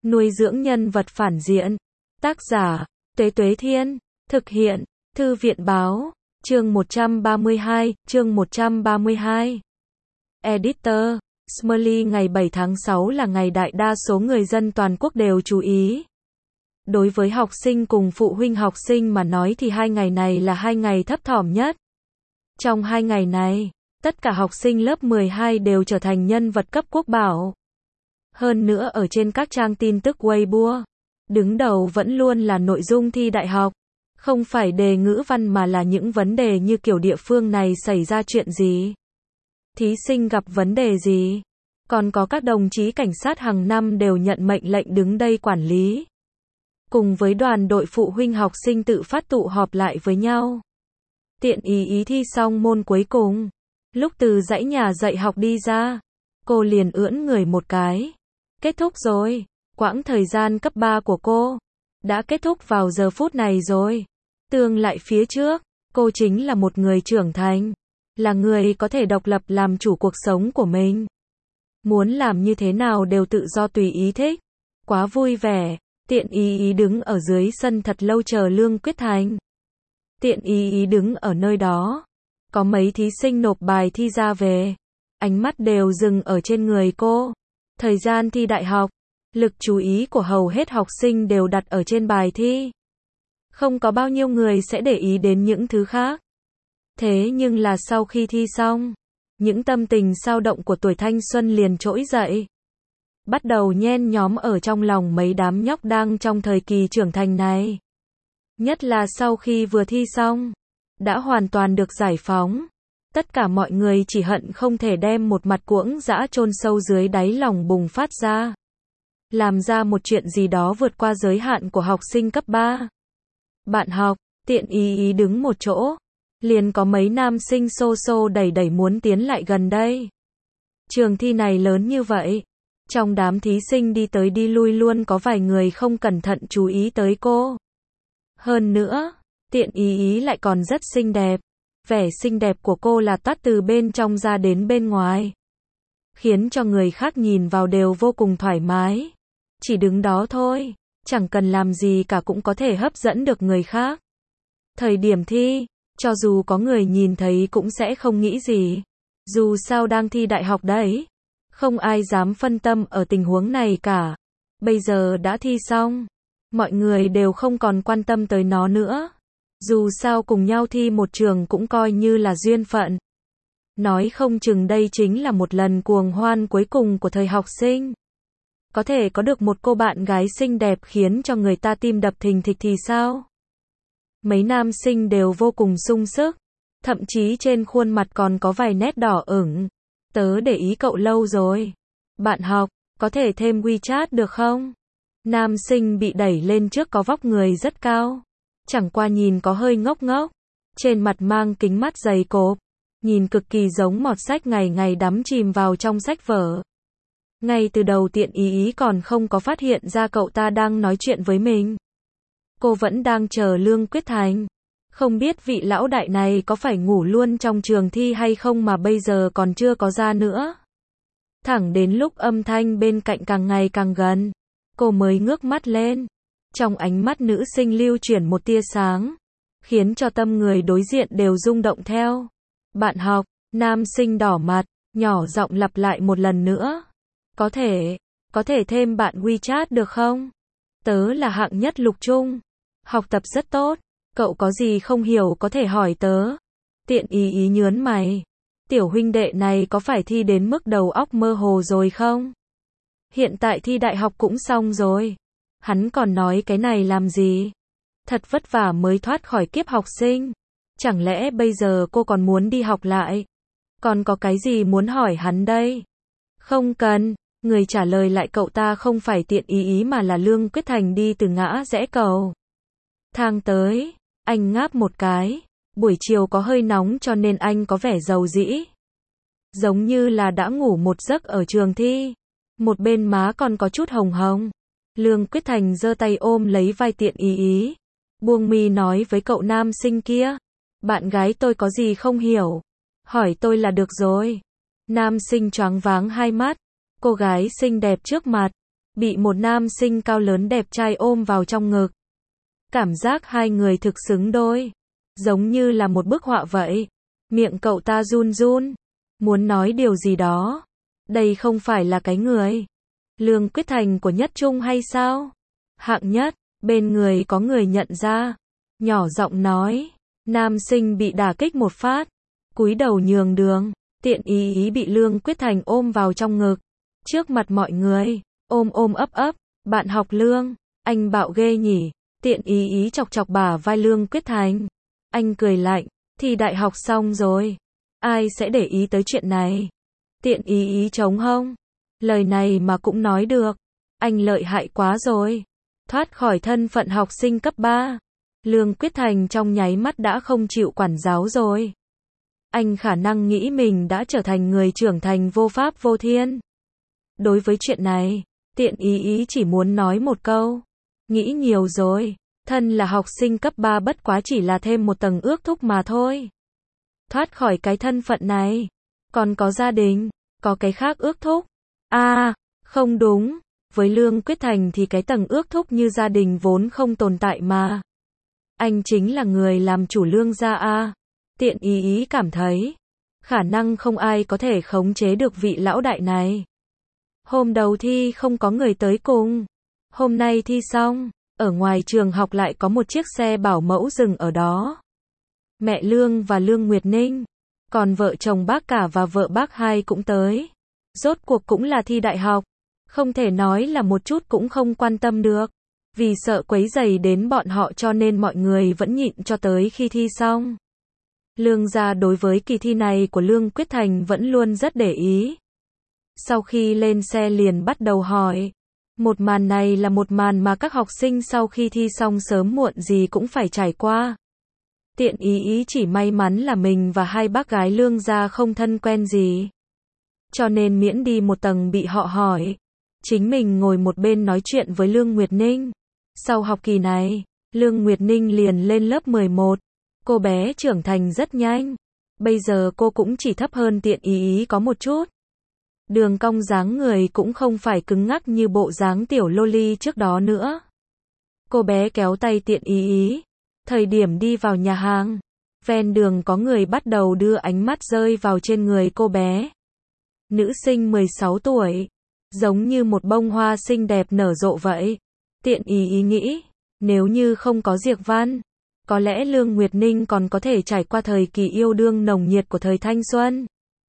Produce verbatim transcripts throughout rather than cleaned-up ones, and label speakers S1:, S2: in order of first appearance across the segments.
S1: Nuôi dưỡng nhân vật phản diện. Tác giả, Tuế Tuế Thiên. Thực hiện, Thư viện Báo. Chương một trăm ba mươi hai, chương một trăm ba mươi hai. Editor, Smiley. Ngày bảy tháng sáu là ngày đại đa số người dân toàn quốc đều chú ý. Đối với học sinh cùng phụ huynh học sinh mà nói thì hai ngày này là hai ngày thấp thỏm nhất. Trong hai ngày này, tất cả học sinh lớp mười hai đều trở thành nhân vật cấp quốc bảo. Hơn nữa ở trên các trang tin tức Weibo, đứng đầu vẫn luôn là nội dung thi đại học. Không phải đề ngữ văn mà là những vấn đề như kiểu địa phương này xảy ra chuyện gì, thí sinh gặp vấn đề gì. Còn có các đồng chí cảnh sát hàng năm đều nhận mệnh lệnh đứng đây quản lý. Cùng với đoàn đội phụ huynh học sinh tự phát tụ họp lại với nhau. Tiện ý ý thi xong môn cuối cùng. Lúc từ dãy nhà dạy học đi ra, cô liền ưỡn người một cái. Kết thúc rồi. Quãng thời gian cấp ba của cô đã kết thúc vào giờ phút này rồi. Tương lại phía trước, cô chính là một người trưởng thành. Là người có thể độc lập làm chủ cuộc sống của mình. Muốn làm như thế nào đều tự do tùy ý thích. Quá vui vẻ. Tiện ý ý đứng ở dưới sân thật lâu chờ Lương Quyết Thành. Tiện ý ý đứng ở nơi đó. Có mấy thí sinh nộp bài thi ra về. Ánh mắt đều dừng ở trên người cô. Thời gian thi đại học, lực chú ý của hầu hết học sinh đều đặt ở trên bài thi. Không có bao nhiêu người sẽ để ý đến những thứ khác. Thế nhưng là sau khi thi xong, những tâm tình xao động của tuổi thanh xuân liền trỗi dậy. Bắt đầu nhen nhóm ở trong lòng mấy đám nhóc đang trong thời kỳ trưởng thành này. Nhất là sau khi vừa thi xong, đã hoàn toàn được giải phóng. Tất cả mọi người chỉ hận không thể đem một mặt cuỗng dã chôn sâu dưới đáy lòng bùng phát ra. Làm ra một chuyện gì đó vượt qua giới hạn của học sinh cấp ba. Bạn học, tiện ý ý đứng một chỗ. Liền có mấy nam sinh xô xô đẩy đẩy muốn tiến lại gần đây. Trường thi này lớn như vậy. Trong đám thí sinh đi tới đi lui luôn có vài người không cẩn thận chú ý tới cô. Hơn nữa, tiện ý ý lại còn rất xinh đẹp. Vẻ xinh đẹp của cô là toát từ bên trong ra đến bên ngoài. Khiến cho người khác nhìn vào đều vô cùng thoải mái. Chỉ đứng đó thôi, chẳng cần làm gì cả cũng có thể hấp dẫn được người khác. Thời điểm thi, cho dù có người nhìn thấy cũng sẽ không nghĩ gì. Dù sao đang thi đại học đấy. Không ai dám phân tâm ở tình huống này cả. Bây giờ đã thi xong, mọi người đều không còn quan tâm tới nó nữa. Dù sao cùng nhau thi một trường cũng coi như là duyên phận. Nói không chừng đây chính là một lần cuồng hoan cuối cùng của thời học sinh. Có thể có được một cô bạn gái xinh đẹp khiến cho người ta tim đập thình thịch thì sao? Mấy nam sinh đều vô cùng sung sức. Thậm chí trên khuôn mặt còn có vài nét đỏ ửng. Tớ để ý cậu lâu rồi. Bạn học, có thể thêm WeChat được không? Nam sinh bị đẩy lên trước có vóc người rất cao. Chẳng qua nhìn có hơi ngốc ngốc. Trên mặt mang kính mắt dày cộp. Nhìn cực kỳ giống mọt sách ngày ngày đắm chìm vào trong sách vở. Ngay từ đầu tiện ý ý còn không có phát hiện ra cậu ta đang nói chuyện với mình. Cô vẫn đang chờ Lương Quyết Thành. Không biết vị lão đại này có phải ngủ luôn trong trường thi hay không mà bây giờ còn chưa có ra nữa. Thẳng đến lúc âm thanh bên cạnh càng ngày càng gần, cô mới ngước mắt lên. Trong ánh mắt nữ sinh lưu chuyển một tia sáng, khiến cho tâm người đối diện đều rung động theo. Bạn học, nam sinh đỏ mặt, nhỏ giọng lặp lại một lần nữa. Có thể, có thể thêm bạn WeChat được không? Tớ là hạng nhất lục trung. Học tập rất tốt. Cậu có gì không hiểu có thể hỏi tớ. Tiện ý ý nhớn mày. Tiểu huynh đệ này có phải thi đến mức đầu óc mơ hồ rồi không? Hiện tại thi đại học cũng xong rồi. Hắn còn nói cái này làm gì? Thật vất vả mới thoát khỏi kiếp học sinh. Chẳng lẽ bây giờ cô còn muốn đi học lại? Còn có cái gì muốn hỏi hắn đây? Không cần. Người trả lời lại cậu ta không phải tiện ý ý mà là Lương Quyết Thành đi từ ngã rẽ cầu thang tới. Anh ngáp một cái. Buổi chiều có hơi nóng cho nên anh có vẻ rầu rĩ. Giống như là đã ngủ một giấc ở trường thi. Một bên má còn có chút hồng hồng. Lương Quyết Thành giơ tay ôm lấy vai tiện ý ý. Buông mi nói với cậu nam sinh kia. Bạn gái tôi có gì không hiểu? Hỏi tôi là được rồi. Nam sinh choáng váng hai mắt. Cô gái xinh đẹp trước mặt. bị một nam sinh cao lớn đẹp trai ôm vào trong ngực. Cảm giác hai người thực xứng đôi, giống như là một bức họa vậy. Miệng cậu ta run run, muốn nói điều gì đó. Đây không phải là cái người Lương Quyết Thành của Nhất Trung hay sao? Hạng Nhất, bên người có người nhận ra, nhỏ giọng nói. Nam sinh bị đả kích một phát, cúi đầu nhường đường. Tiện ý ý bị Lương Quyết Thành ôm vào trong ngực, trước mặt mọi người, ôm ôm ấp ấp. Bạn học Lương, anh bạo ghê nhỉ? Tiện ý ý chọc chọc bả vai Lương Quyết Thành. Anh cười lạnh, thì đại học xong rồi, ai sẽ để ý tới chuyện này? Tiện ý ý trống hông, lời này mà cũng nói được, anh lợi hại quá rồi. Thoát khỏi thân phận học sinh cấp ba, Lương Quyết Thành trong nháy mắt đã không chịu quản giáo rồi. Anh khả năng nghĩ mình đã trở thành người trưởng thành vô pháp vô thiên. Đối với chuyện này, tiện ý ý chỉ muốn nói một câu. Nghĩ nhiều rồi, thân là học sinh cấp ba bất quá chỉ là thêm một tầng ước thúc mà thôi. Thoát khỏi cái thân phận này, còn có gia đình, có cái khác ước thúc. À, không đúng, với Lương Quyết Thành thì cái tầng ước thúc như gia đình vốn không tồn tại mà. Anh chính là người làm chủ Lương gia a. Tiện ý ý cảm thấy, khả năng không ai có thể khống chế được vị lão đại này. Hôm đầu thi không có người tới cùng. Hôm nay thi xong, ở ngoài trường học lại có một chiếc xe bảo mẫu dừng ở đó. Mẹ Lương và Lương Nguyệt Ninh, còn vợ chồng bác cả và vợ bác hai cũng tới. Rốt cuộc cũng là thi đại học, không thể nói là một chút cũng không quan tâm được. Vì sợ quấy rầy đến bọn họ cho nên mọi người vẫn nhịn cho tới khi thi xong. Lương gia đối với kỳ thi này của Lương Quyết Thành vẫn luôn rất để ý. Sau khi lên xe liền bắt đầu hỏi. Một màn này là một màn mà các học sinh sau khi thi xong sớm muộn gì cũng phải trải qua. Tiện ý ý chỉ may mắn là mình và hai bác gái Lương gia không thân quen gì, cho nên miễn đi một tầng bị họ hỏi. Chính mình ngồi một bên nói chuyện với Lương Nguyệt Ninh. Sau học kỳ này, Lương Nguyệt Ninh liền lên lớp mười một. Cô bé trưởng thành rất nhanh. Bây giờ cô cũng chỉ thấp hơn tiện ý ý có một chút. Đường cong dáng người cũng không phải cứng ngắc như bộ dáng tiểu loli trước đó nữa. Cô bé kéo tay tiện ý ý. Thời điểm đi vào nhà hàng, ven đường có người bắt đầu đưa ánh mắt rơi vào trên người cô bé. Nữ sinh mười sáu tuổi, giống như một bông hoa xinh đẹp nở rộ vậy. Tiện ý ý nghĩ, nếu như không có Diệp Văn, có lẽ Lương Nguyệt Ninh còn có thể trải qua thời kỳ yêu đương nồng nhiệt của thời thanh xuân.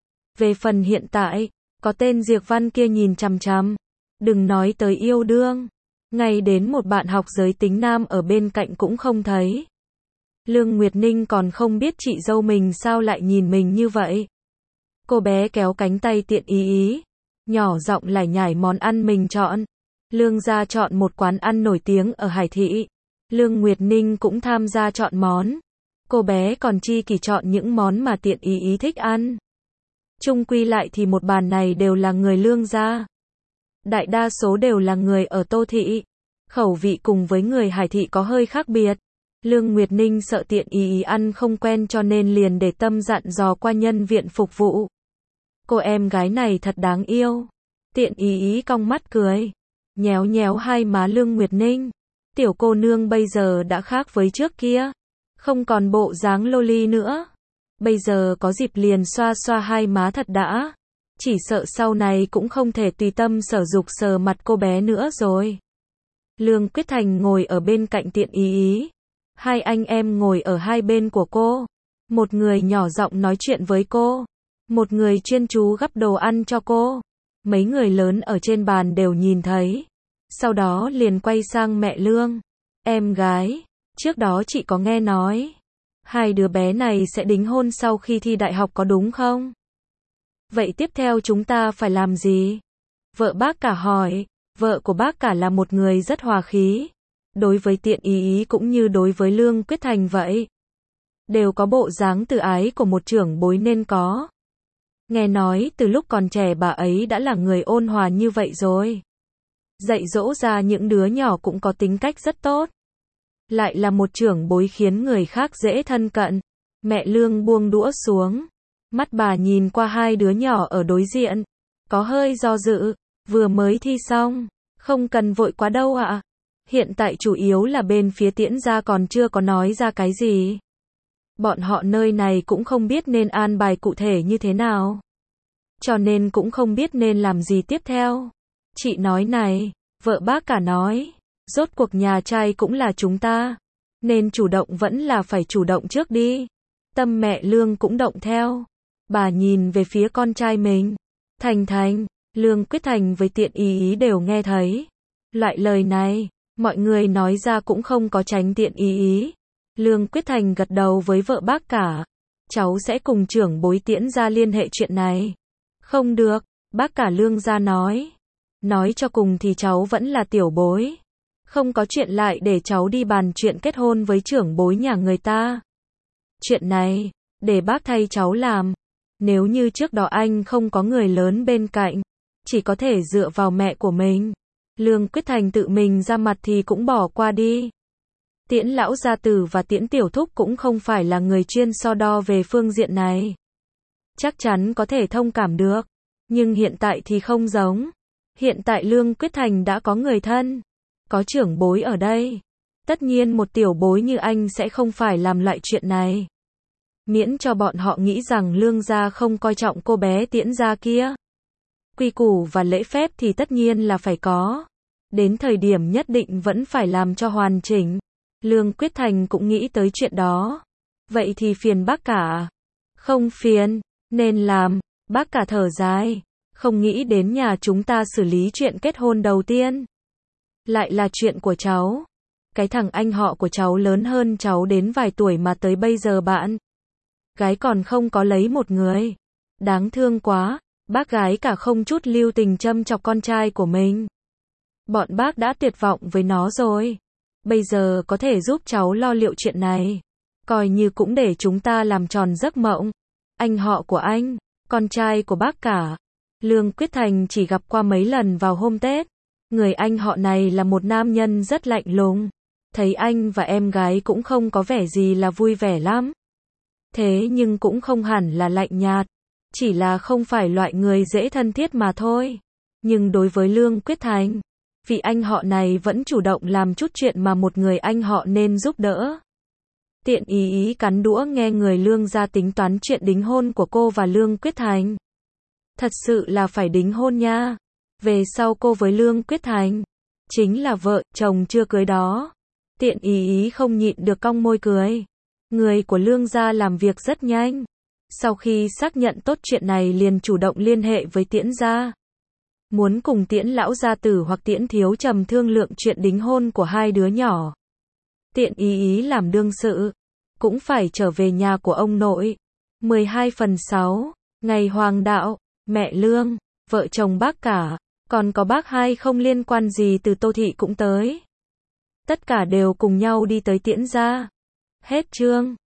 S1: Về phần hiện tại, có tên Diệp Văn kia nhìn chằm chằm, đừng nói tới yêu đương, ngay đến một bạn học giới tính nam ở bên cạnh cũng không thấy. Lương Nguyệt Ninh còn không biết chị dâu mình sao lại nhìn mình như vậy. Cô bé kéo cánh tay tiện ý ý, nhỏ giọng lải nhải món ăn mình chọn. Lương gia chọn một quán ăn nổi tiếng ở Hải Thị. Lương Nguyệt Ninh cũng tham gia chọn món. Cô bé còn chi kỷ chọn những món mà tiện ý ý thích ăn. Chung quy lại thì một bàn này đều là người Lương gia. Đại đa số đều là người ở Tô Thị. Khẩu vị cùng với người Hải Thị có hơi khác biệt. Lương Nguyệt Ninh sợ tiện ý ý ăn không quen cho nên liền để tâm dặn dò qua nhân viên phục vụ. Cô em gái này thật đáng yêu. Tiện ý ý cong mắt cười, nhéo nhéo hai má Lương Nguyệt Ninh. Tiểu cô nương bây giờ đã khác với trước kia, không còn bộ dáng loli nữa. Bây giờ có dịp liền xoa xoa hai má thật đã. Chỉ sợ sau này cũng không thể tùy tâm sở dục sờ mặt cô bé nữa rồi. Lương Quyết Thành ngồi ở bên cạnh tiện ý ý. Hai anh em ngồi ở hai bên của cô. Một người nhỏ giọng nói chuyện với cô, một người chuyên chú gắp đồ ăn cho cô. Mấy người lớn ở trên bàn đều nhìn thấy. Sau đó liền quay sang mẹ Lương. Em gái, trước đó chị có nghe nói hai đứa bé này sẽ đính hôn sau khi thi đại học có đúng không? Vậy tiếp theo chúng ta phải làm gì? Vợ bác cả hỏi. Vợ của bác cả là một người rất hòa khí. Đối với tiện ý ý cũng như đối với Lương Quyết Thành vậy. Đều có bộ dáng từ ái của một trưởng bối nên có. Nghe nói từ lúc còn trẻ bà ấy đã là người ôn hòa như vậy rồi. Dạy dỗ ra những đứa nhỏ cũng có tính cách rất tốt. Lại là một trưởng bối khiến người khác dễ thân cận. Mẹ Lương buông đũa xuống. Mắt bà nhìn qua hai đứa nhỏ ở đối diện. Có hơi do dự. Vừa mới thi xong. Không cần vội quá đâu ạ. Hiện tại chủ yếu là bên phía Tiễn gia còn chưa có nói ra cái gì. Bọn họ nơi này cũng không biết nên an bài cụ thể như thế nào. Cho nên cũng không biết nên làm gì tiếp theo. Chị nói này, vợ bác cả nói, rốt cuộc nhà trai cũng là chúng ta. Nên chủ động vẫn là phải chủ động trước đi. Tâm mẹ Lương cũng động theo. Bà nhìn về phía con trai mình. Thành Thành, Lương Quyết Thành với Tiện Ý Ý đều nghe thấy. Loại lời này, mọi người nói ra cũng không có tránh Tiện Ý Ý. Lương Quyết Thành gật đầu với vợ bác cả. Cháu sẽ cùng trưởng bối Tiễn gia liên hệ chuyện này. Không được, bác cả Lương gia nói. Nói cho cùng thì cháu vẫn là tiểu bối. Không có chuyện lại để cháu đi bàn chuyện kết hôn với trưởng bối nhà người ta. Chuyện này, để bác thay cháu làm. Nếu như trước đó anh không có người lớn bên cạnh, chỉ có thể dựa vào mẹ của mình. Lương Quyết Thành tự mình ra mặt thì cũng bỏ qua đi. Tiễn lão gia tử và Tiễn tiểu thúc cũng không phải là người chuyên so đo về phương diện này. Chắc chắn có thể thông cảm được. Nhưng hiện tại thì không giống. Hiện tại Lương Quyết Thành đã có người thân. Có trưởng bối ở đây. Tất nhiên một tiểu bối như anh sẽ không phải làm loại chuyện này. Miễn cho bọn họ nghĩ rằng Lương gia không coi trọng cô bé Tiễn gia kia. Quy củ và lễ phép thì tất nhiên là phải có. Đến thời điểm nhất định vẫn phải làm cho hoàn chỉnh. Lương Quyết Thành cũng nghĩ tới chuyện đó. Vậy thì phiền bác cả. Không phiền, nên làm. Bác cả thở dài. Không nghĩ đến nhà chúng ta xử lý chuyện kết hôn đầu tiên. Lại là chuyện của cháu. Cái thằng anh họ của cháu lớn hơn cháu đến vài tuổi mà tới bây giờ bạn gái còn không có lấy một người. Đáng thương quá. Bác gái cả không chút lưu tình châm chọc con trai của mình. Bọn bác đã tuyệt vọng với nó rồi. Bây giờ có thể giúp cháu lo liệu chuyện này. Coi như cũng để chúng ta làm tròn giấc mộng. Anh họ của anh, con trai của bác cả. Lương Quyết Thành chỉ gặp qua mấy lần vào hôm Tết. Người anh họ này là một nam nhân rất lạnh lùng. Thấy anh và em gái cũng không có vẻ gì là vui vẻ lắm. Thế nhưng cũng không hẳn là lạnh nhạt. Chỉ là không phải loại người dễ thân thiết mà thôi. Nhưng đối với Lương Quyết Thành, vị anh họ này vẫn chủ động làm chút chuyện mà một người anh họ nên giúp đỡ. Tiện Ý Ý cắn đũa nghe người Lương gia tính toán chuyện đính hôn của cô và Lương Quyết Thành. Thật sự là phải đính hôn nha. Về sau cô với Lương Quyết Thành chính là vợ chồng chưa cưới đó. Tiện Ý Ý không nhịn được cong môi cười. Người của Lương gia làm việc rất nhanh. Sau khi xác nhận tốt chuyện này liền chủ động liên hệ với Tiễn gia. Muốn cùng Tiễn lão gia tử hoặc Tiễn thiếu trầm thương lượng chuyện đính hôn của hai đứa nhỏ. Tiện Ý Ý làm đương sự, cũng phải trở về nhà của ông nội. mười hai phần sáu, ngày hoàng đạo, mẹ Lương, vợ chồng bác cả, còn có bác hai không liên quan gì từ Tô Thị cũng tới. Tất cả đều cùng nhau đi tới Tiễn gia. Hết chương.